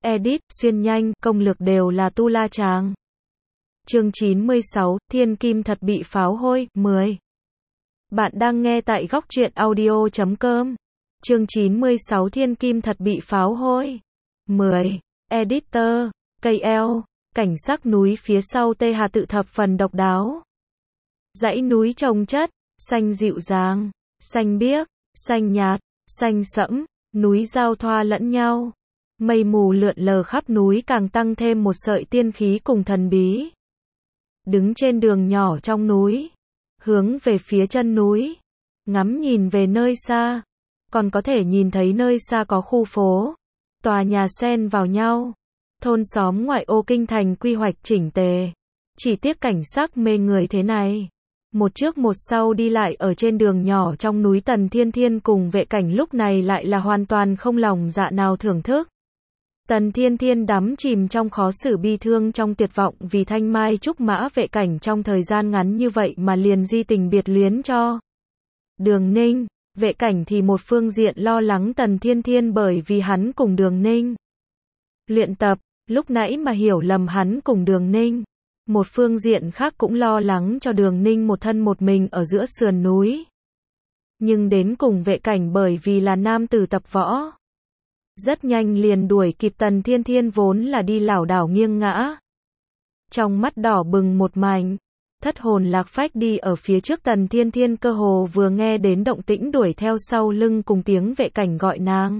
edit, xuyên nhanh, công lược đều là tu la chàng. Chương 96, Thiên Kim thật bị pháo hôi, 10. Bạn đang nghe tại góc truyện audio.com. Chương 96 Thiên Kim thật bị pháo hôi. 10. Editor, cây eo, cảnh sắc núi phía sau Tê Hà tự thập phần độc đáo. Dãy núi chồng chất, xanh dịu dàng, xanh biếc, xanh nhạt, xanh sẫm, núi giao thoa lẫn nhau. Mây mù lượn lờ khắp núi càng tăng thêm một sợi tiên khí cùng thần bí. Đứng trên đường nhỏ trong núi, hướng về phía chân núi, ngắm nhìn về nơi xa, còn có thể nhìn thấy nơi xa có khu phố, tòa nhà xen vào nhau, thôn xóm ngoại ô kinh thành quy hoạch chỉnh tề. Chỉ tiếc cảnh sắc mê người thế này. Một trước một sau đi lại ở trên đường nhỏ trong núi, Tần Thiên Thiên cùng Vệ Cảnh lúc này lại là hoàn toàn không lòng dạ nào thưởng thức. Tần Thiên Thiên đắm chìm trong khó xử bi thương, trong tuyệt vọng vì thanh mai trúc mã. Vệ Cảnh trong thời gian ngắn như vậy mà liền di tình biệt luyến cho Đường Ninh. Vệ Cảnh thì một phương diện lo lắng Tần Thiên Thiên bởi vì hắn cùng Đường Ninh luyện tập, lúc nãy mà hiểu lầm hắn cùng Đường Ninh. Một phương diện khác cũng lo lắng cho Đường Ninh một thân một mình ở giữa sườn núi. Nhưng đến cùng Vệ Cảnh bởi vì là nam tử tập võ, rất nhanh liền đuổi kịp Tần Thiên Thiên vốn là đi lảo đảo nghiêng ngã. Trong mắt đỏ bừng một mảnh, thất hồn lạc phách đi ở phía trước. Tần Thiên Thiên cơ hồ vừa nghe đến động tĩnh đuổi theo sau lưng cùng tiếng Vệ Cảnh gọi nàng.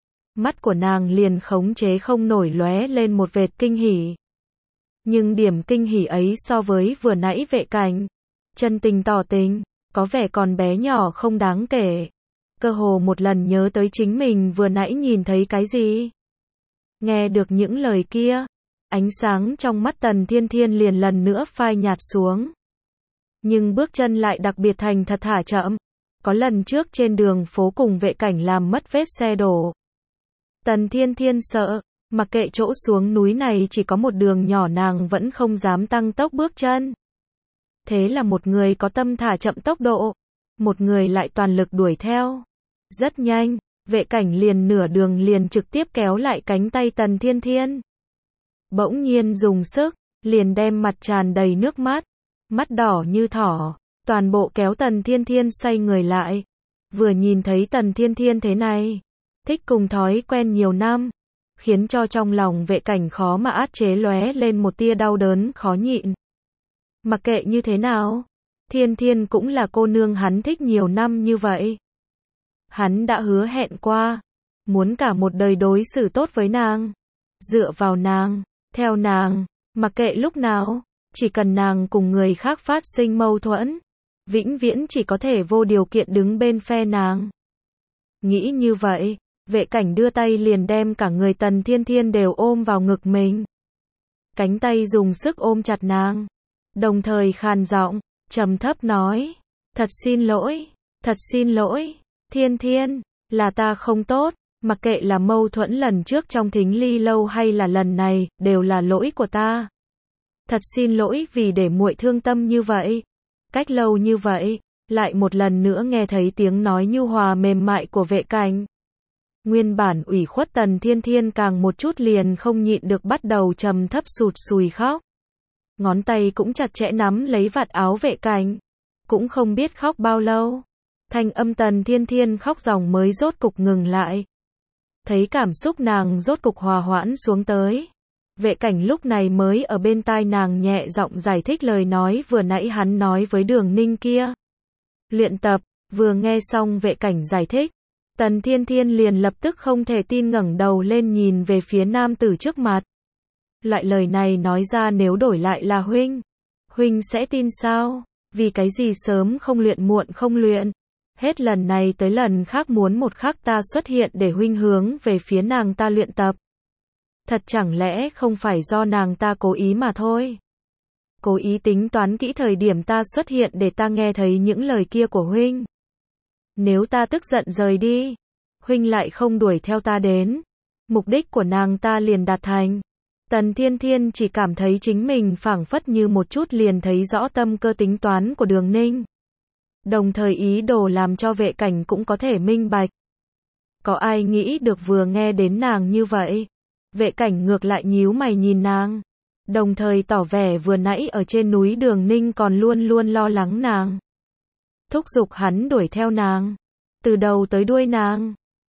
Mắt của nàng liền khống chế không nổi lóe lên một vệt kinh hỉ. Nhưng điểm kinh hỉ ấy so với vừa nãy Vệ Cảnh chân tình tỏ tình, có vẻ còn bé nhỏ không đáng kể. Cơ hồ một lần nhớ tới chính mình vừa nãy nhìn thấy cái gì. Nghe được những lời kia, ánh sáng trong mắt Tần Thiên Thiên liền lần nữa phai nhạt xuống. Nhưng bước chân lại đặc biệt thành thật thả chậm. Có lần trước trên đường phố cùng Vệ Cảnh làm mất vết xe đổ. Tần Thiên Thiên sợ, mặc kệ chỗ xuống núi này chỉ có một đường nhỏ, nàng vẫn không dám tăng tốc bước chân. Thế là một người có tâm thả chậm tốc độ, một người lại toàn lực đuổi theo. Rất nhanh, Vệ Cảnh liền nửa đường liền trực tiếp kéo lại cánh tay Tần Thiên Thiên. Bỗng nhiên dùng sức, liền đem mặt tràn đầy nước mắt, mắt đỏ như thỏ, toàn bộ kéo Tần Thiên Thiên xoay người lại. Vừa nhìn thấy Tần Thiên Thiên thế này, thích cùng thói quen nhiều năm, khiến cho trong lòng Vệ Cảnh khó mà át chế lóe lên một tia đau đớn khó nhịn. Mặc kệ như thế nào, Thiên Thiên cũng là cô nương hắn thích nhiều năm như vậy. Hắn đã hứa hẹn qua, muốn cả một đời đối xử tốt với nàng, dựa vào nàng, theo nàng, mặc kệ lúc nào, chỉ cần nàng cùng người khác phát sinh mâu thuẫn, vĩnh viễn chỉ có thể vô điều kiện đứng bên phe nàng. Nghĩ như vậy, Vệ Cảnh đưa tay liền đem cả người Tần Thiên Thiên đều ôm vào ngực mình. Cánh tay dùng sức ôm chặt nàng, đồng thời khàn giọng, trầm thấp nói, thật xin lỗi, Thiên Thiên, là ta không tốt, mặc kệ là mâu thuẫn lần trước trong Thính Ly lâu hay là lần này, đều là lỗi của ta. Thật xin lỗi vì để muội thương tâm như vậy. Cách lâu như vậy, lại một lần nữa nghe thấy tiếng nói nhu hòa mềm mại của Vệ Cảnh. Nguyên bản ủy khuất Tần Thiên Thiên càng một chút liền không nhịn được bắt đầu trầm thấp sụt sùi khóc. Ngón tay cũng chặt chẽ nắm lấy vạt áo Vệ Cảnh. Cũng không biết khóc bao lâu, thanh âm Tần Thiên Thiên khóc ròng mới rốt cục ngừng lại. Thấy cảm xúc nàng rốt cục hòa hoãn xuống tới, Vệ Cảnh lúc này mới ở bên tai nàng nhẹ giọng giải thích lời nói vừa nãy hắn nói với Đường Ninh kia. Luyện tập, vừa nghe xong Vệ Cảnh giải thích, Tần Thiên Thiên liền lập tức không thể tin ngẩng đầu lên nhìn về phía nam tử trước mặt. Loại lời này nói ra nếu đổi lại là huynh sẽ tin sao? Vì cái gì sớm không luyện muộn không luyện? Hết lần này tới lần khác muốn một khắc ta xuất hiện để huynh hướng về phía nàng ta luyện tập. Thật chẳng lẽ không phải do nàng ta cố ý mà thôi? Cố ý tính toán kỹ thời điểm ta xuất hiện để ta nghe thấy những lời kia của huynh. Nếu ta tức giận rời đi, huynh lại không đuổi theo ta đến, mục đích của nàng ta liền đạt thành. Tần Thiên Thiên chỉ cảm thấy chính mình phảng phất như một chút liền thấy rõ tâm cơ tính toán của Đường Ninh. Đồng thời ý đồ làm cho Vệ Cảnh cũng có thể minh bạch. Có ai nghĩ được vừa nghe đến nàng như vậy, Vệ Cảnh ngược lại nhíu mày nhìn nàng, đồng thời tỏ vẻ vừa nãy ở trên núi Đường Ninh còn luôn luôn lo lắng nàng, thúc giục hắn đuổi theo nàng, từ đầu tới đuôi nàng.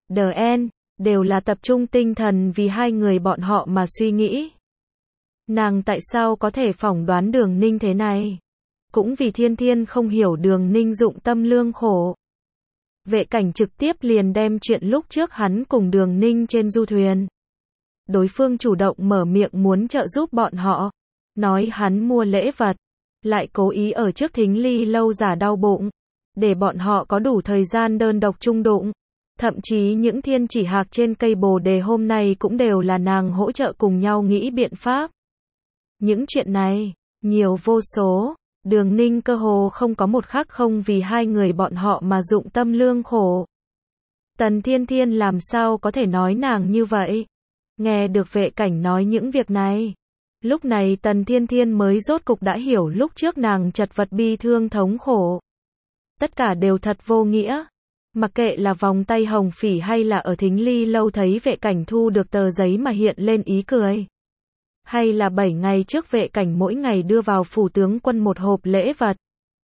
DN, đều là tập trung tinh thần vì hai người bọn họ mà suy nghĩ. Nàng tại sao có thể phỏng đoán Đường Ninh thế này? Cũng vì Thiên Thiên không hiểu Đường Ninh dụng tâm lương khổ. Vệ Cảnh trực tiếp liền đem chuyện lúc trước hắn cùng Đường Ninh trên du thuyền. Đối phương chủ động mở miệng muốn trợ giúp bọn họ, nói hắn mua lễ vật, lại cố ý ở trước Thính Ly lâu giả đau bụng, để bọn họ có đủ thời gian đơn độc chung đụng. Thậm chí những thiên chỉ hạc trên cây bồ đề hôm nay cũng đều là nàng hỗ trợ cùng nhau nghĩ biện pháp. Những chuyện này, nhiều vô số, Đường Ninh cơ hồ không có một khắc không vì hai người bọn họ mà dụng tâm lương khổ. Tần Thiên Thiên làm sao có thể nói nàng như vậy? Nghe được Vệ Cảnh nói những việc này, lúc này Tần Thiên Thiên mới rốt cục đã hiểu lúc trước nàng chật vật bi thương thống khổ. Tất cả đều thật vô nghĩa. Mặc kệ là vòng tay hồng phỉ hay là ở Thính Ly lâu thấy Vệ Cảnh thu được tờ giấy mà hiện lên ý cười. Hay là 7 ngày trước Vệ Cảnh mỗi ngày đưa vào phủ tướng quân một hộp lễ vật.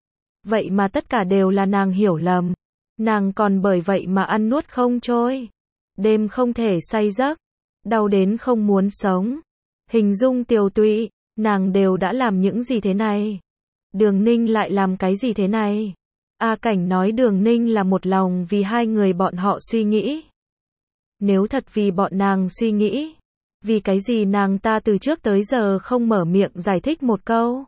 Vậy mà tất cả đều là nàng hiểu lầm. Nàng còn bởi vậy mà ăn nuốt không trôi. Đêm không thể say giấc. Đau đến không muốn sống. Hình dung tiều tụy. Nàng đều đã làm những gì thế này? Đường Ninh lại làm cái gì thế này? A Cảnh nói Đường Ninh là một lòng vì hai người bọn họ suy nghĩ. Nếu thật vì bọn nàng suy nghĩ, vì cái gì nàng ta từ trước tới giờ không mở miệng giải thích một câu,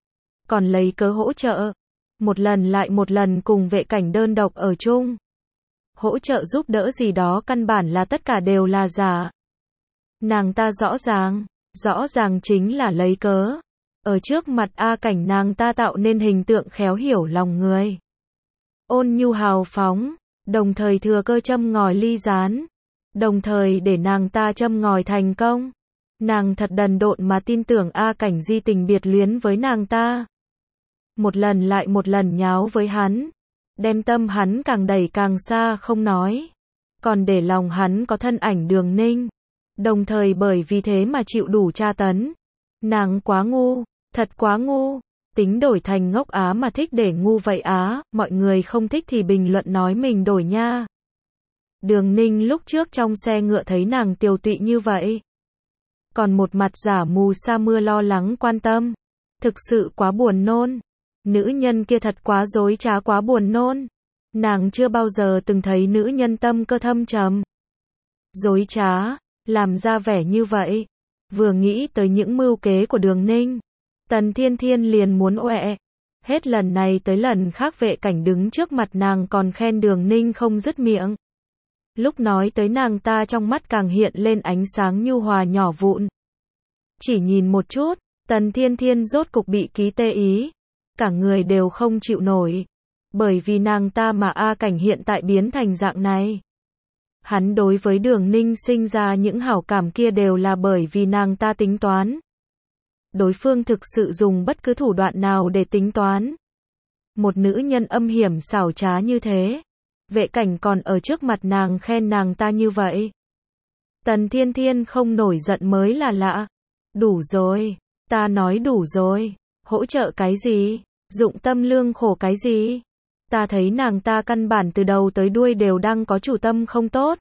còn lấy cớ hỗ trợ, một lần lại một lần cùng Vệ Cảnh đơn độc ở chung. Hỗ trợ giúp đỡ gì đó căn bản là tất cả đều là giả. Nàng ta rõ ràng chính là lấy cớ. Ở trước mặt A Cảnh nàng ta tạo nên hình tượng khéo hiểu lòng người. Ôn nhu hào phóng, đồng thời thừa cơ châm ngòi ly gián, đồng thời để nàng ta châm ngòi thành công. Nàng thật đần độn mà tin tưởng A Cảnh di tình biệt luyến với nàng ta. Một lần lại một lần nháo với hắn, đem tâm hắn càng đẩy càng xa không nói, còn để lòng hắn có thân ảnh Đường Ninh, đồng thời bởi vì thế mà chịu đủ tra tấn. Nàng quá ngu, thật quá ngu. Tính đổi thành ngốc á mà thích để ngu vậy á, mọi người không thích thì bình luận nói mình đổi nha. Đường Ninh lúc trước trong xe ngựa thấy nàng tiều tụy như vậy, còn một mặt giả mù sa mưa lo lắng quan tâm. Thực sự quá buồn nôn. Nữ nhân kia thật quá dối trá, quá buồn nôn. Nàng chưa bao giờ từng thấy nữ nhân tâm cơ thâm trầm, dối trá, làm ra vẻ như vậy. Vừa nghĩ tới những mưu kế của Đường Ninh, Tần Thiên Thiên liền muốn oẹ. Hết lần này tới lần khác Vệ Cảnh đứng trước mặt nàng còn khen Đường Ninh không dứt miệng. Lúc nói tới nàng ta trong mắt càng hiện lên ánh sáng nhu hòa nhỏ vụn. Chỉ nhìn một chút, Tần Thiên Thiên rốt cục bị ký tê ý. Cả người đều không chịu nổi. Bởi vì nàng ta mà A Cảnh hiện tại biến thành dạng này. Hắn đối với Đường Ninh sinh ra những hảo cảm kia đều là bởi vì nàng ta tính toán. Đối phương thực sự dùng bất cứ thủ đoạn nào để tính toán. Một nữ nhân âm hiểm xảo trá như thế, Vệ Cảnh còn ở trước mặt nàng khen nàng ta như vậy. Tần Thiên Thiên không nổi giận mới là lạ. Đủ rồi, ta nói đủ rồi. Hỗ trợ cái gì? Dụng tâm lương khổ cái gì? Ta thấy nàng ta căn bản từ đầu tới đuôi đều đang có chủ tâm không tốt.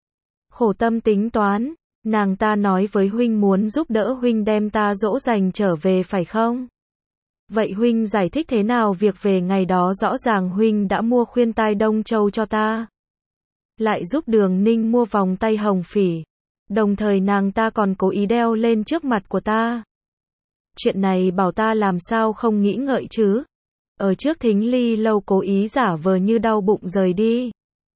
Khổ tâm tính toán. Nàng ta nói với huynh muốn giúp đỡ huynh đem ta dỗ dành trở về phải không? Vậy huynh giải thích thế nào việc về ngày đó rõ ràng huynh đã mua khuyên tai Đông Châu cho ta, lại giúp Đường Ninh mua vòng tay hồng phỉ, đồng thời nàng ta còn cố ý đeo lên trước mặt của ta. Chuyện này bảo ta làm sao không nghĩ ngợi chứ? Ở trước Thính Ly lâu cố ý giả vờ như đau bụng rời đi.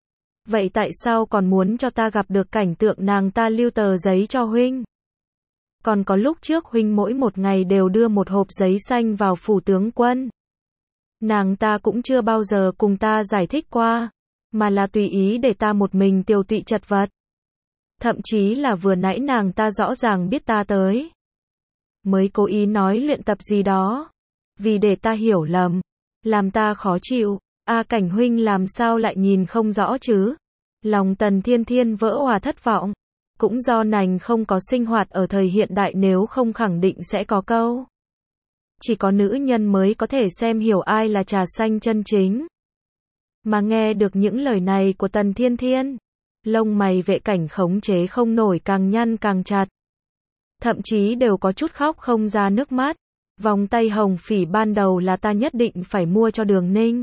Vậy tại sao còn muốn cho ta gặp được cảnh tượng nàng ta lưu tờ giấy cho huynh? Còn có lúc trước huynh mỗi một ngày đều đưa một hộp giấy xanh vào phủ tướng quân. Nàng ta cũng chưa bao giờ cùng ta giải thích qua, mà là tùy ý để ta một mình tiều tụy chật vật. Thậm chí là vừa nãy nàng ta rõ ràng biết ta tới, mới cố ý nói luyện tập gì đó, vì để ta hiểu lầm, làm ta khó chịu. A Cảnh huynh làm sao lại nhìn không rõ chứ? Lòng Tần Thiên Thiên vỡ òa thất vọng. Cũng do nàng không có sinh hoạt ở thời hiện đại nếu không khẳng định sẽ có câu. Chỉ có nữ nhân mới có thể xem hiểu ai là trà xanh chân chính. Mà nghe được những lời này của Tần Thiên Thiên, lông mày Vệ Cảnh khống chế không nổi càng nhăn càng chặt. Thậm chí đều có chút khóc không ra nước mắt. Vòng tay hồng phỉ ban đầu là ta nhất định phải mua cho Đường Ninh.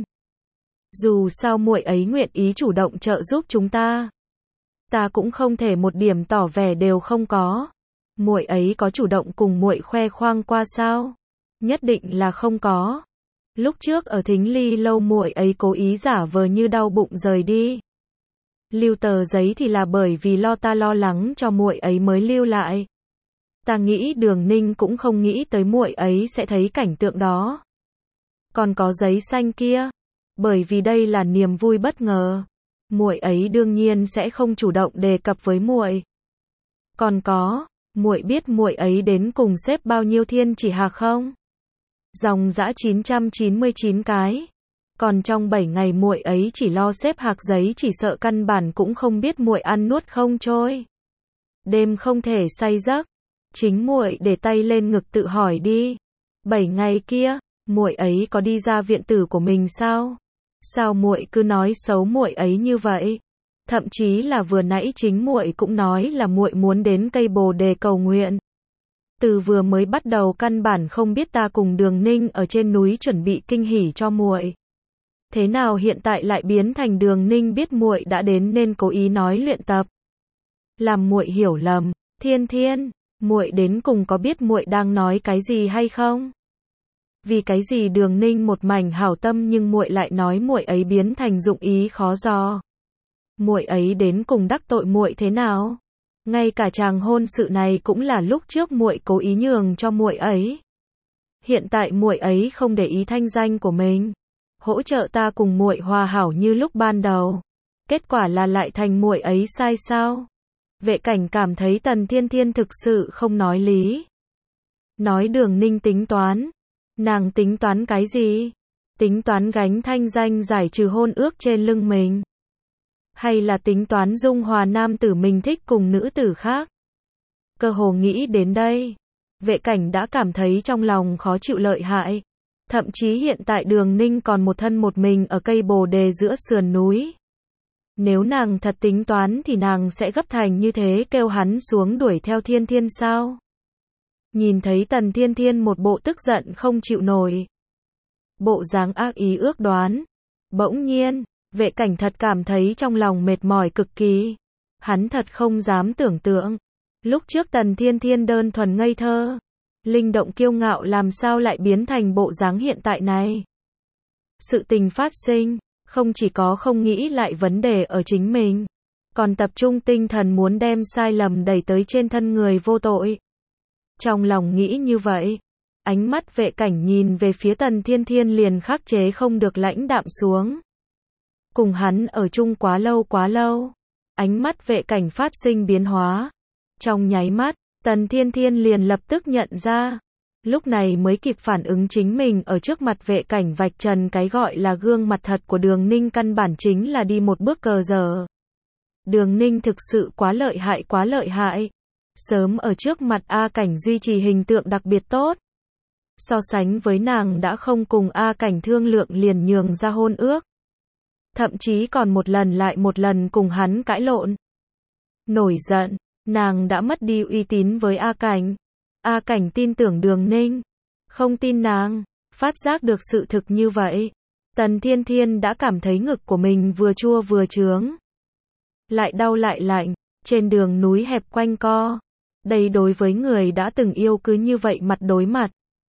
Dù sao muội ấy nguyện ý chủ động trợ giúp chúng ta. Ta cũng không thể một điểm tỏ vẻ đều không có. Muội ấy có chủ động cùng muội khoe khoang qua sao? Nhất định là không có. Lúc trước ở Thính Ly lâu muội ấy cố ý giả vờ như đau bụng rời đi. Lưu tờ giấy thì là bởi vì ta lo lắng cho muội ấy mới lưu lại. Ta nghĩ Đường Ninh cũng không nghĩ tới muội ấy sẽ thấy cảnh tượng đó. Còn có giấy xanh kia, bởi vì đây là niềm vui bất ngờ, muội ấy đương nhiên sẽ không chủ động đề cập với muội. Còn có, muội biết muội ấy đến cùng xếp bao nhiêu thiên chỉ hạc không? Dòng dã 999 cái. Còn trong 7 ngày muội ấy chỉ lo xếp hạc giấy chỉ sợ căn bản cũng không biết muội ăn nuốt không trôi. Đêm không thể say giấc. Chính muội để tay lên ngực tự hỏi đi. 7 ngày kia, muội ấy có đi ra viện tử của mình sao? Sao muội cứ nói xấu muội ấy như vậy? Thậm chí là vừa nãy chính muội cũng nói là muội muốn đến cây Bồ Đề cầu nguyện. Từ vừa mới bắt đầu căn bản không biết ta cùng Đường Ninh ở trên núi chuẩn bị kinh hỉ cho muội. Thế nào hiện tại lại biến thành Đường Ninh biết muội đã đến nên cố ý nói luyện tập. Làm muội hiểu lầm. Thiên Thiên, muội đến cùng có biết muội đang nói cái gì hay không? Vì cái gì Đường Ninh một mảnh hảo tâm nhưng muội lại nói muội ấy biến thành dụng ý khó dò. Muội ấy đến cùng đắc tội muội thế nào? Ngay cả chàng hôn sự này cũng là lúc trước muội cố ý nhường cho muội ấy. Hiện tại muội ấy không để ý thanh danh của mình, hỗ trợ ta cùng muội hòa hảo như lúc ban đầu. Kết quả là lại thành muội ấy sai sao? Vệ Cảnh cảm thấy Tần Thiên Thiên thực sự không nói lý. Nói Đường Ninh tính toán. Nàng tính toán cái gì? Tính toán gánh thanh danh giải trừ hôn ước trên lưng mình? Hay là tính toán dung hòa nam tử mình thích cùng nữ tử khác? Cơ hồ nghĩ đến đây, Vệ Cảnh đã cảm thấy trong lòng khó chịu lợi hại. Thậm chí hiện tại Đường Ninh còn một thân một mình ở cây Bồ Đề giữa sườn núi. Nếu nàng thật tính toán thì nàng sẽ gấp thành như thế kêu hắn xuống đuổi theo Thiên Thiên sao? Nhìn thấy Tần Thiên Thiên một bộ tức giận không chịu nổi, bộ dáng ác ý ước đoán. Bỗng nhiên, Vệ Cảnh thật cảm thấy trong lòng mệt mỏi cực kỳ. Hắn thật không dám tưởng tượng. Lúc trước Tần Thiên Thiên đơn thuần ngây thơ, linh động kiêu ngạo làm sao lại biến thành bộ dáng hiện tại này. Sự tình phát sinh, không chỉ có không nghĩ lại vấn đề ở chính mình, còn tập trung tinh thần muốn đem sai lầm đẩy tới trên thân người vô tội. Trong lòng nghĩ như vậy, ánh mắt Vệ Cảnh nhìn về phía Tần Thiên Thiên liền khắc chế không được lãnh đạm xuống. Cùng hắn ở chung quá lâu, ánh mắt Vệ Cảnh phát sinh biến hóa. Trong nháy mắt, Tần Thiên Thiên liền lập tức nhận ra. Lúc này mới kịp phản ứng chính mình ở trước mặt Vệ Cảnh vạch trần cái gọi là gương mặt thật của Đường Ninh căn bản chính là đi một bước cờ dở. Đường Ninh thực sự quá lợi hại. Sớm ở trước mặt A Cảnh duy trì hình tượng đặc biệt tốt. So sánh với nàng đã không cùng A Cảnh thương lượng liền nhường ra hôn ước. Thậm chí còn một lần lại một lần cùng hắn cãi lộn. Nổi giận, nàng đã mất đi uy tín với A Cảnh. A Cảnh tin tưởng Đường Ninh, không tin nàng. Phát giác được sự thực như vậy, Tần Thiên Thiên đã cảm thấy ngực của mình vừa chua vừa chướng. Lại đau lại lạnh, trên đường núi hẹp quanh co. Đây đối với người đã từng yêu cứ như vậy mặt đối mặt.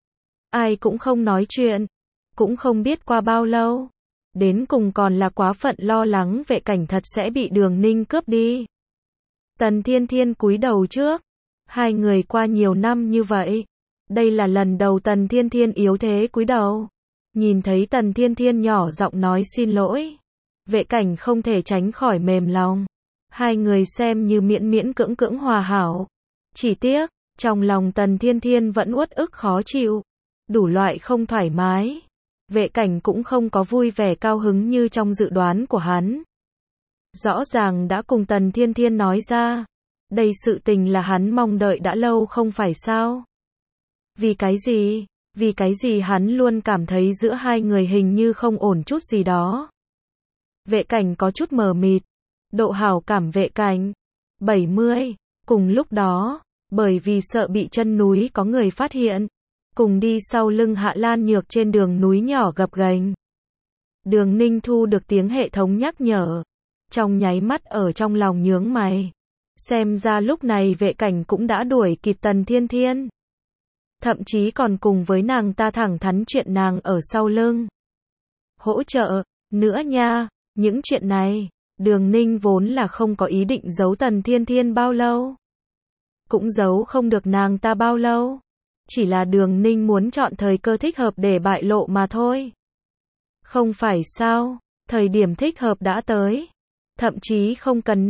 Ai cũng không nói chuyện, cũng không biết qua bao lâu. Đến cùng còn là quá phận lo lắng Vệ Cảnh thật sẽ bị Đường Ninh cướp đi. Tần Thiên Thiên cúi đầu trước. Hai người qua nhiều năm như vậy. Đây là lần đầu Tần Thiên Thiên yếu thế cúi đầu. Nhìn thấy Tần Thiên Thiên nhỏ giọng nói xin lỗi. Vệ Cảnh không thể tránh khỏi mềm lòng. Hai người xem như miễn miễn cưỡng cưỡng hòa hảo. Chỉ tiếc, trong lòng Tần Thiên Thiên vẫn uất ức khó chịu. Đủ loại không thoải mái. Vệ Cảnh cũng không có vui vẻ cao hứng như trong dự đoán của hắn. Rõ ràng đã cùng Tần Thiên Thiên nói ra. Đây sự tình là hắn mong đợi đã lâu không phải sao? Vì cái gì? Vì cái gì hắn luôn cảm thấy giữa hai người hình như không ổn chút gì đó. Vệ Cảnh có chút mờ mịt. Độ hảo cảm Vệ Cảnh 70. Cùng lúc đó, bởi vì sợ bị chân núi có người phát hiện, cùng đi sau lưng Hạ Lan Nhược trên đường núi nhỏ gập ghềnh. Đường Ninh thu được tiếng hệ thống nhắc nhở, trong nháy mắt ở trong lòng nhướng mày. Xem ra lúc này Vệ Cảnh cũng đã đuổi kịp Tần Thiên Thiên. Thậm chí còn cùng với nàng ta thẳng thắn chuyện nàng ở sau lưng hỗ trợ nữa nha. Những chuyện này, Đường Ninh vốn là không có ý định giấu Tần Thiên Thiên bao lâu, cũng giấu không được nàng ta bao lâu. Chỉ là Đường Ninh muốn chọn thời cơ thích hợp để bại lộ mà thôi. Không phải sao, thời điểm thích hợp đã tới. Thậm chí không cần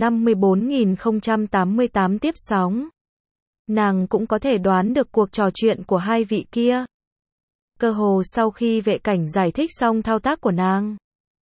54.088 tiếp sóng. Nàng cũng có thể đoán được cuộc trò chuyện của hai vị kia. Cơ hồ sau khi Vệ Cảnh giải thích xong thao tác của nàng,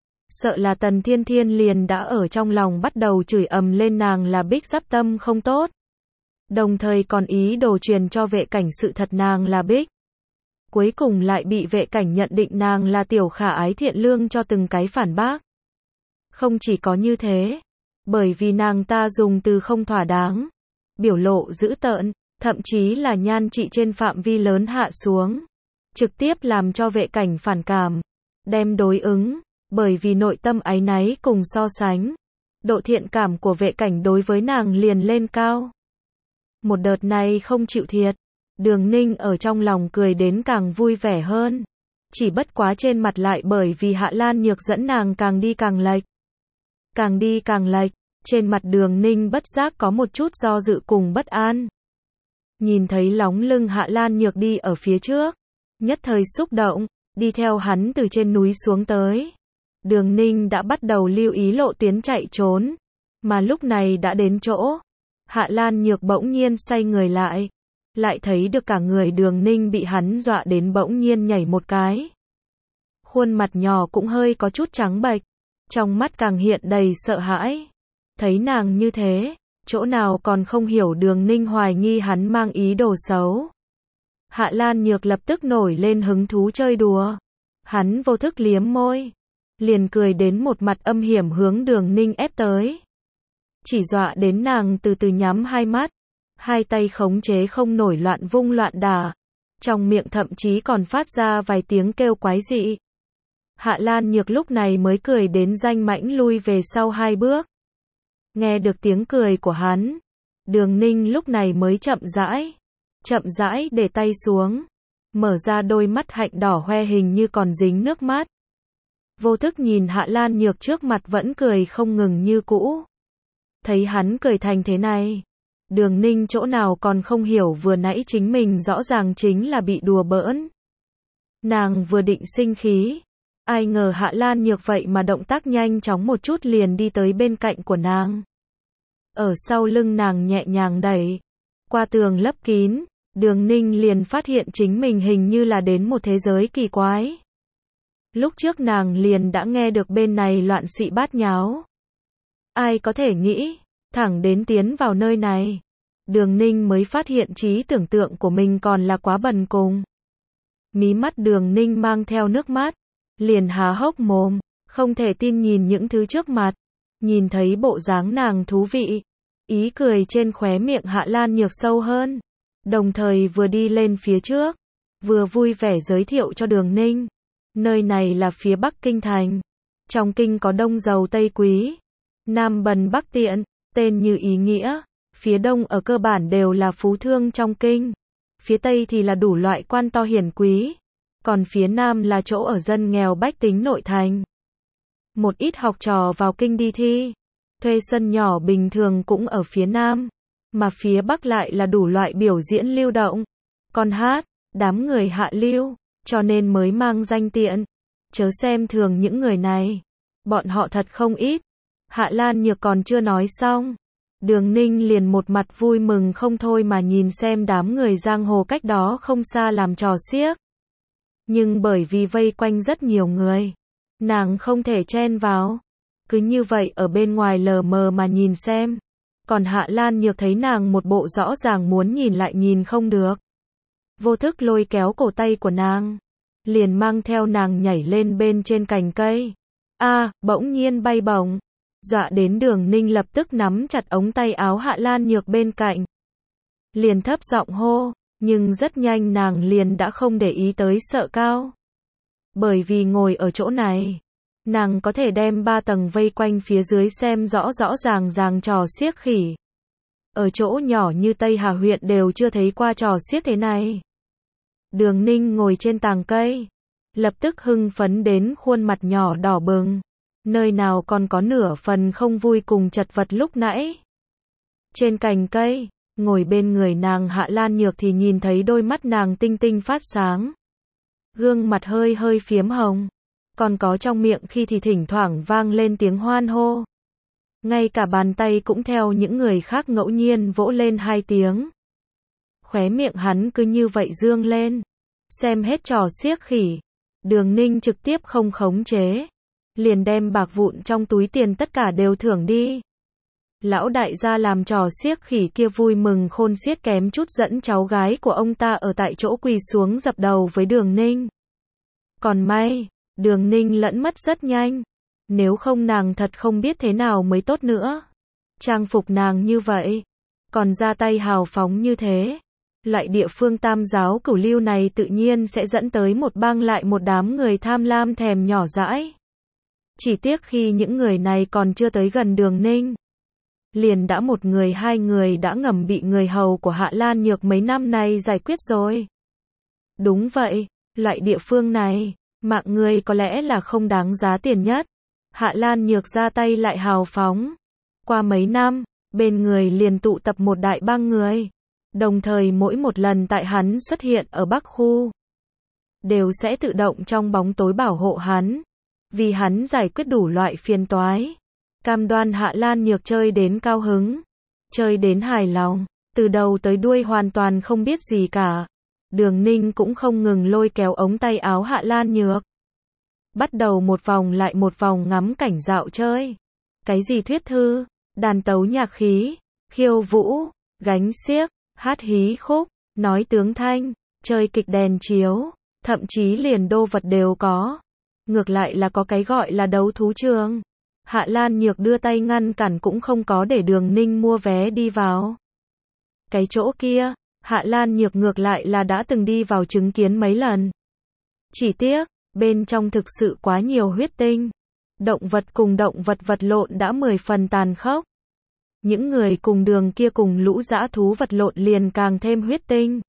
sợ là Tần Thiên Thiên liền đã ở trong lòng bắt đầu chửi ầm lên nàng là Bích Giáp tâm không tốt. Đồng thời còn ý đồ truyền cho Vệ Cảnh sự thật nàng là Bích. Cuối cùng lại bị Vệ Cảnh nhận định nàng là tiểu khả ái thiện lương cho từng cái phản bác. Không chỉ có như thế, bởi vì nàng ta dùng từ không thỏa đáng, biểu lộ dữ tợn, thậm chí là nhan trị trên phạm vi lớn hạ xuống, trực tiếp làm cho Vệ Cảnh phản cảm, đem đối ứng, bởi vì nội tâm áy náy cùng so sánh, độ thiện cảm của Vệ Cảnh đối với nàng liền lên cao. Một đợt này không chịu thiệt, Đường Ninh ở trong lòng cười đến càng vui vẻ hơn, chỉ bất quá trên mặt lại bởi vì Hạ Lan Nhược dẫn nàng càng đi càng lệch. Càng đi càng lệch, trên mặt Đường Ninh bất giác có một chút do dự cùng bất an. Nhìn thấy lóng lưng Hạ Lan Nhược đi ở phía trước, nhất thời xúc động, đi theo hắn từ trên núi xuống tới. Đường Ninh đã bắt đầu lưu ý lộ tuyến chạy trốn, mà lúc này đã đến chỗ. Hạ Lan Nhược bỗng nhiên xoay người lại thấy được cả người Đường Ninh bị hắn dọa đến bỗng nhiên nhảy một cái. Khuôn mặt nhỏ cũng hơi có chút trắng bệch, trong mắt càng hiện đầy sợ hãi. Thấy nàng như thế, chỗ nào còn không hiểu Đường Ninh hoài nghi hắn mang ý đồ xấu. Hạ Lan Nhược lập tức nổi lên hứng thú chơi đùa. Hắn vô thức liếm môi, liền cười đến một mặt âm hiểm hướng Đường Ninh ép tới. Chỉ dọa đến nàng từ từ nhắm hai mắt, hai tay khống chế không nổi loạn vung loạn đả, trong miệng thậm chí còn phát ra vài tiếng kêu quái dị. Hạ Lan Nhược lúc này mới cười đến danh mãnh lui về sau hai bước. Nghe được tiếng cười của hắn, Đường Ninh lúc này mới chậm rãi để tay xuống, mở ra đôi mắt hạnh đỏ hoe hình như còn dính nước mắt. Vô thức nhìn Hạ Lan Nhược trước mặt vẫn cười không ngừng như cũ. Thấy hắn cười thành thế này, Đường Ninh chỗ nào còn không hiểu vừa nãy chính mình rõ ràng chính là bị đùa bỡn. Nàng vừa định sinh khí, ai ngờ Hạ Lan Nhược vậy mà động tác nhanh chóng một chút liền đi tới bên cạnh của nàng. Ở sau lưng nàng nhẹ nhàng đẩy qua tường lấp kín, Đường Ninh liền phát hiện chính mình hình như là đến một thế giới kỳ quái. Lúc trước nàng liền đã nghe được bên này loạn xị bát nháo. Ai có thể nghĩ, thẳng đến tiến vào nơi này, Đường Ninh mới phát hiện trí tưởng tượng của mình còn là quá bần cùng. Mí mắt Đường Ninh mang theo nước mắt, liền há hốc mồm, không thể tin nhìn những thứ trước mặt, nhìn thấy bộ dáng nàng thú vị, ý cười trên khóe miệng Hạ Lan Nhược sâu hơn, đồng thời vừa đi lên phía trước, vừa vui vẻ giới thiệu cho Đường Ninh, nơi này là phía Bắc Kinh Thành, trong kinh có Đông giàu Tây quý, Nam bần Bắc tiện, tên như ý nghĩa, phía Đông ở cơ bản đều là phú thương trong kinh, phía Tây thì là đủ loại quan to hiển quý, còn phía Nam là chỗ ở dân nghèo bách tính nội thành. Một ít học trò vào kinh đi thi, thuê sân nhỏ bình thường cũng ở phía Nam, mà phía Bắc lại là đủ loại biểu diễn lưu động, con hát, đám người hạ lưu, cho nên mới mang danh tiện. Chớ xem thường những người này, bọn họ thật không ít. Hạ Lan Nhược còn chưa nói xong, Đường Ninh liền một mặt vui mừng không thôi mà nhìn xem đám người giang hồ cách đó không xa làm trò xiếc. Nhưng bởi vì vây quanh rất nhiều người, nàng không thể chen vào, cứ như vậy ở bên ngoài lờ mờ mà nhìn xem. Còn Hạ Lan Nhược thấy nàng một bộ rõ ràng muốn nhìn lại nhìn không được. Vô thức lôi kéo cổ tay của nàng. Liền mang theo nàng nhảy lên bên trên cành cây. Bỗng nhiên bay bổng. Dọa đến Đường Ninh lập tức nắm chặt ống tay áo Hạ Lan Nhược bên cạnh. Liền thấp giọng hô, nhưng rất nhanh nàng liền đã không để ý tới sợ cao. Bởi vì ngồi ở chỗ này, nàng có thể đem 3 tầng vây quanh phía dưới xem rõ rõ ràng ràng trò xiếc khỉ. Ở chỗ nhỏ như Tây Hà huyện đều chưa thấy qua trò xiếc thế này. Đường Ninh ngồi trên tàng cây, lập tức hưng phấn đến khuôn mặt nhỏ đỏ bừng, nơi nào còn có nửa phần không vui cùng chật vật lúc nãy. Trên cành cây, ngồi bên người nàng Hạ Lan Nhược thì nhìn thấy đôi mắt nàng tinh tinh phát sáng. Gương mặt hơi hơi phiếm hồng, còn có trong miệng khi thì thỉnh thoảng vang lên tiếng hoan hô. Ngay cả bàn tay cũng theo những người khác ngẫu nhiên vỗ lên 2 tiếng. Khóe miệng hắn cứ như vậy dương lên. Xem hết trò xiếc khỉ, Đường Ninh trực tiếp không khống chế, liền đem bạc vụn trong túi tiền tất cả đều thưởng đi. Lão đại gia làm trò xiếc khỉ kia vui mừng khôn xiết kém chút dẫn cháu gái của ông ta ở tại chỗ quỳ xuống dập đầu với Đường Ninh. Còn may, Đường Ninh lẫn mất rất nhanh, nếu không nàng thật không biết thế nào mới tốt nữa. Trang phục nàng như vậy, còn ra tay hào phóng như thế. Loại địa phương tam giáo cửu lưu này tự nhiên sẽ dẫn tới một bang lại một đám người tham lam thèm nhỏ dãi. Chỉ tiếc khi những người này còn chưa tới gần Đường Ninh, liền đã 1 người 2 người đã ngầm bị người hầu của Hạ Lan Nhược mấy năm nay giải quyết rồi. Đúng vậy, loại địa phương này, mạng người có lẽ là không đáng giá tiền nhất. Hạ Lan Nhược ra tay lại hào phóng. Qua mấy năm, bên người liền tụ tập một đại bang người. Đồng thời mỗi một lần tại hắn xuất hiện ở Bắc Khu, đều sẽ tự động trong bóng tối bảo hộ hắn. Vì hắn giải quyết đủ loại phiền toái. Cam đoan Hạ Lan Nhược chơi đến cao hứng, chơi đến hài lòng, từ đầu tới đuôi hoàn toàn không biết gì cả. Đường Ninh cũng không ngừng lôi kéo ống tay áo Hạ Lan Nhược. Bắt đầu một vòng lại một vòng ngắm cảnh dạo chơi. Cái gì thuyết thư, đàn tấu nhạc khí, khiêu vũ, gánh xiếc, hát hí khúc, nói tướng thanh, chơi kịch đèn chiếu, thậm chí liền đô vật đều có. Ngược lại là có cái gọi là đấu thú trường. Hạ Lan Nhược đưa tay ngăn cản cũng không có để Đường Ninh mua vé đi vào. Cái chỗ kia, Hạ Lan Nhược ngược lại là đã từng đi vào chứng kiến mấy lần. Chỉ tiếc, bên trong thực sự quá nhiều huyết tinh. Động vật cùng động vật vật lộn đã 10 phần tàn khốc. Những người cùng đường kia cùng lũ dã thú vật lộn liền càng thêm huyết tinh.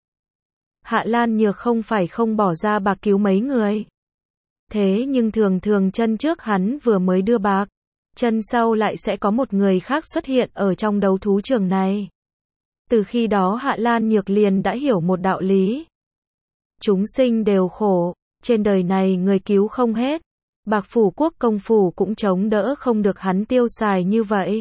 Hạ Lan Nhược không phải không bỏ ra bạc cứu mấy người. Thế nhưng thường thường chân trước hắn vừa mới đưa bạc, chân sau lại sẽ có một người khác xuất hiện ở trong đấu thú trường này. Từ khi đó Hạ Lan Nhược liền đã hiểu một đạo lý. Chúng sinh đều khổ, trên đời này người cứu không hết. Bạc phủ quốc công phủ cũng chống đỡ không được hắn tiêu xài như vậy.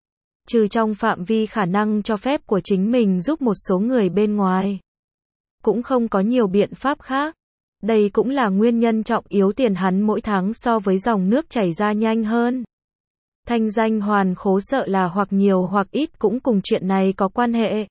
Trừ trong phạm vi khả năng cho phép của chính mình giúp một số người bên ngoài. Cũng không có nhiều biện pháp khác. Đây cũng là nguyên nhân trọng yếu tiền hắn mỗi tháng so với dòng nước chảy ra nhanh hơn. Thanh danh hoàn khố sợ là hoặc nhiều hoặc ít cũng cùng chuyện này có quan hệ.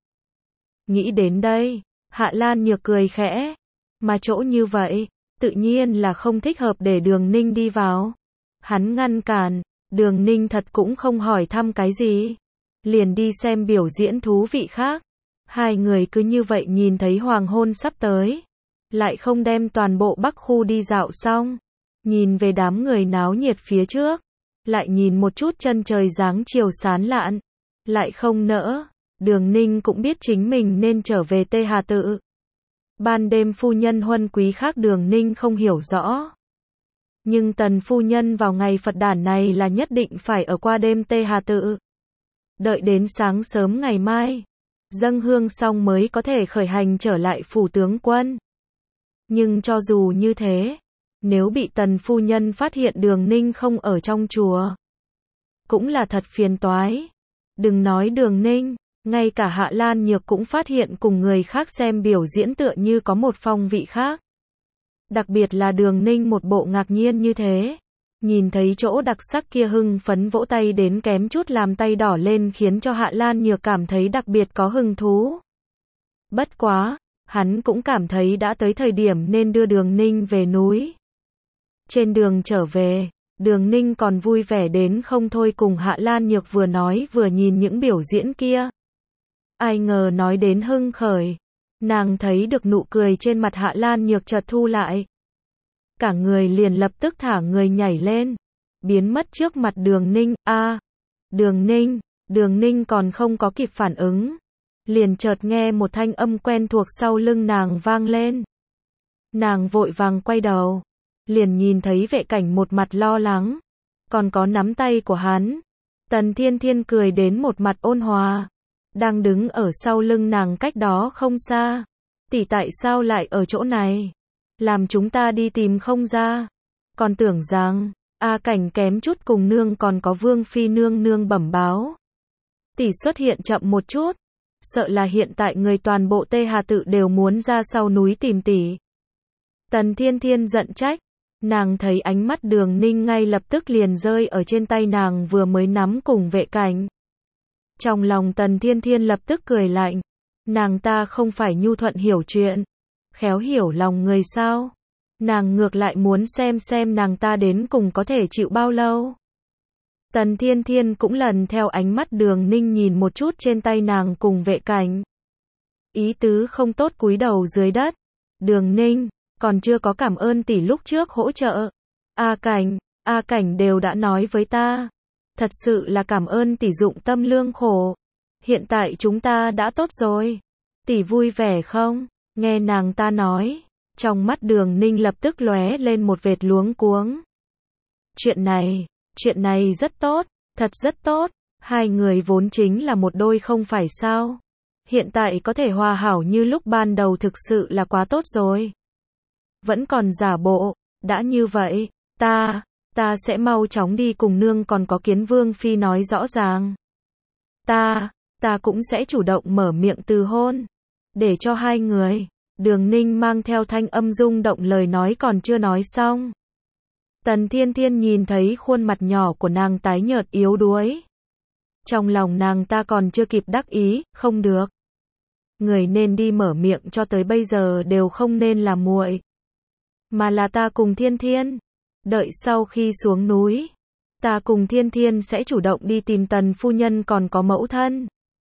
Nghĩ đến đây, Hạ Lan Nhược cười khẽ. Mà chỗ như vậy, tự nhiên là không thích hợp để Đường Ninh đi vào. Hắn ngăn cản, Đường Ninh thật cũng không hỏi thăm cái gì. Liền đi xem biểu diễn thú vị khác. 2 người cứ như vậy nhìn thấy hoàng hôn sắp tới. Lại không đem toàn bộ Bắc Khu đi dạo xong. Nhìn về đám người náo nhiệt phía trước. Lại nhìn một chút chân trời dáng chiều sán lạn. Lại không nỡ. Đường Ninh cũng biết chính mình nên trở về Tê Hà Tự. Ban đêm phu nhân huân quý khác Đường Ninh không hiểu rõ. Nhưng tần phu nhân vào ngày Phật đản này là nhất định phải ở qua đêm Tê Hà Tự. Đợi đến sáng sớm ngày mai, dâng hương xong mới có thể khởi hành trở lại phủ tướng quân. Nhưng cho dù như thế, nếu bị tần phu nhân phát hiện Đường Ninh không ở trong chùa, cũng là thật phiền toái. Đừng nói Đường Ninh, ngay cả Hạ Lan Nhược cũng phát hiện cùng người khác xem biểu diễn tựa như có một phong vị khác. Đặc biệt là Đường Ninh một bộ ngạc nhiên như thế. Nhìn thấy chỗ đặc sắc kia hưng phấn vỗ tay đến kém chút làm tay đỏ lên khiến cho Hạ Lan Nhược cảm thấy đặc biệt có hứng thú. Bất quá, hắn cũng cảm thấy đã tới thời điểm nên đưa Đường Ninh về núi. Trên đường trở về, Đường Ninh còn vui vẻ đến không thôi cùng Hạ Lan Nhược vừa nói vừa nhìn những biểu diễn kia. Ai ngờ nói đến hưng khởi, nàng thấy được nụ cười trên mặt Hạ Lan Nhược chợt thu lại. Cả người liền lập tức thả người nhảy lên, biến mất trước mặt Đường Ninh. Đường Ninh còn không có kịp phản ứng, liền chợt nghe một thanh âm quen thuộc sau lưng nàng vang lên. Nàng vội vàng quay đầu, liền nhìn thấy Vệ Cảnh một mặt lo lắng, còn có nắm tay của hắn. Tần Thiên Thiên cười đến một mặt ôn hòa, đang đứng ở sau lưng nàng cách đó không xa. Tỷ tại sao lại ở chỗ này? Làm chúng ta đi tìm không ra. Còn tưởng rằng, A Cảnh kém chút cùng nương còn có Vương Phi nương nương bẩm báo. Tỷ xuất hiện chậm một chút, sợ là hiện tại người toàn bộ Tê Hà Tự đều muốn ra sau núi tìm tỷ. Tần Thiên Thiên giận trách, nàng thấy ánh mắt Đường Ninh ngay lập tức liền rơi ở trên tay nàng vừa mới nắm cùng Vệ Cảnh. Trong lòng Tần Thiên Thiên lập tức cười lạnh, nàng ta không phải nhu thuận hiểu chuyện, khéo hiểu lòng người sao? Nàng ngược lại muốn xem nàng ta đến cùng có thể chịu bao lâu. Tần Thiên Thiên cũng lần theo ánh mắt Đường Ninh nhìn một chút trên tay nàng cùng Vệ Cảnh. Ý tứ không tốt cúi đầu dưới đất. Đường Ninh, còn chưa có cảm ơn tỷ lúc trước hỗ trợ. A Cảnh đều đã nói với ta. Thật sự là cảm ơn tỷ dụng tâm lương khổ. Hiện tại chúng ta đã tốt rồi. Tỷ vui vẻ không? Nghe nàng ta nói, trong mắt Đường Ninh lập tức lóe lên một vệt luống cuống. Chuyện này rất tốt, thật rất tốt. Hai người vốn chính là một đôi không phải sao? Hiện tại có thể hòa hảo như lúc ban đầu thực sự là quá tốt rồi. Vẫn còn giả bộ, đã như vậy, ta sẽ mau chóng đi cùng nương còn có Kiến Vương Phi nói rõ ràng. Ta cũng sẽ chủ động mở miệng từ hôn, để cho hai người. Đường Ninh mang theo thanh âm rung động lời nói còn chưa nói xong. Tần Thiên Thiên nhìn thấy khuôn mặt nhỏ của nàng tái nhợt yếu đuối. Trong lòng nàng ta còn chưa kịp đắc ý, không được. Người nên đi mở miệng cho tới bây giờ đều không nên là muội, mà là ta cùng Thiên Thiên. Đợi sau khi xuống núi, ta cùng Thiên Thiên sẽ chủ động đi tìm Tần phu nhân còn có mẫu thân.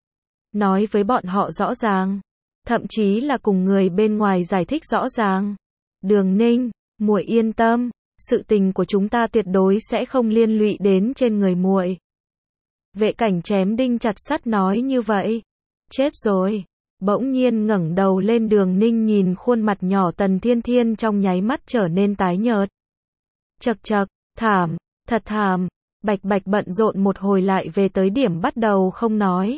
Nói với bọn họ rõ ràng, thậm chí là cùng người bên ngoài giải thích rõ ràng. Đường Ninh, muội yên tâm, sự tình của chúng ta tuyệt đối sẽ không liên lụy đến trên người muội. Vệ Cảnh chém đinh chặt sắt nói như vậy. Chết rồi. Bỗng nhiên ngẩng đầu lên Đường Ninh nhìn khuôn mặt nhỏ Tần Thiên Thiên trong nháy mắt trở nên tái nhợt. Chậc, thảm, thật thảm. Bạch bận rộn một hồi lại về tới điểm bắt đầu không nói.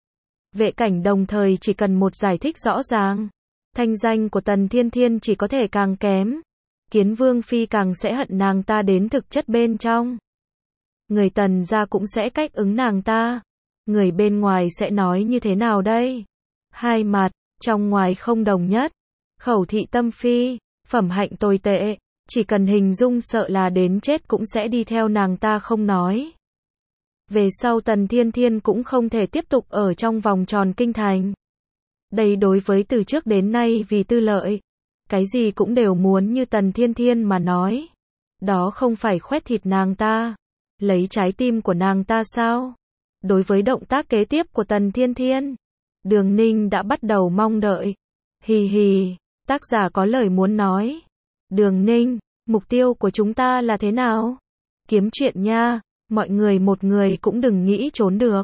Vệ Cảnh đồng thời chỉ cần một giải thích rõ ràng. Thanh danh của Tần Thiên Thiên chỉ có thể càng kém. Kiến Vương Phi càng sẽ hận nàng ta đến thực chất bên trong. Người Tần gia cũng sẽ cách ứng nàng ta. Người bên ngoài sẽ nói như thế nào đây? Hai mặt, trong ngoài không đồng nhất. Khẩu thị tâm phi, phẩm hạnh tồi tệ. Chỉ cần hình dung sợ là đến chết cũng sẽ đi theo nàng ta không nói. Về sau Tần Thiên Thiên cũng không thể tiếp tục ở trong vòng tròn kinh thành. Đây đối với từ trước đến nay vì tư lợi, cái gì cũng đều muốn như Tần Thiên Thiên mà nói. Đó không phải khoét thịt nàng ta, lấy trái tim của nàng ta sao? Đối với động tác kế tiếp của Tần Thiên Thiên, Đường Ninh đã bắt đầu mong đợi. Hì, tác giả có lời muốn nói. Đường Ninh, mục tiêu của chúng ta là thế nào? Kiếm chuyện nha, mọi người một người cũng đừng nghĩ trốn được.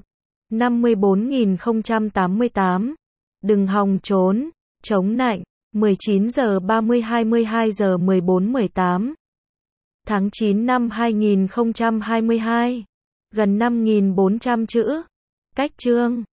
54.088. Đừng hòng trốn, chống nạnh. 19 giờ 30 22 giờ 14-18. Tháng 9 năm 2022. Gần 5.400 chữ. Cách chương.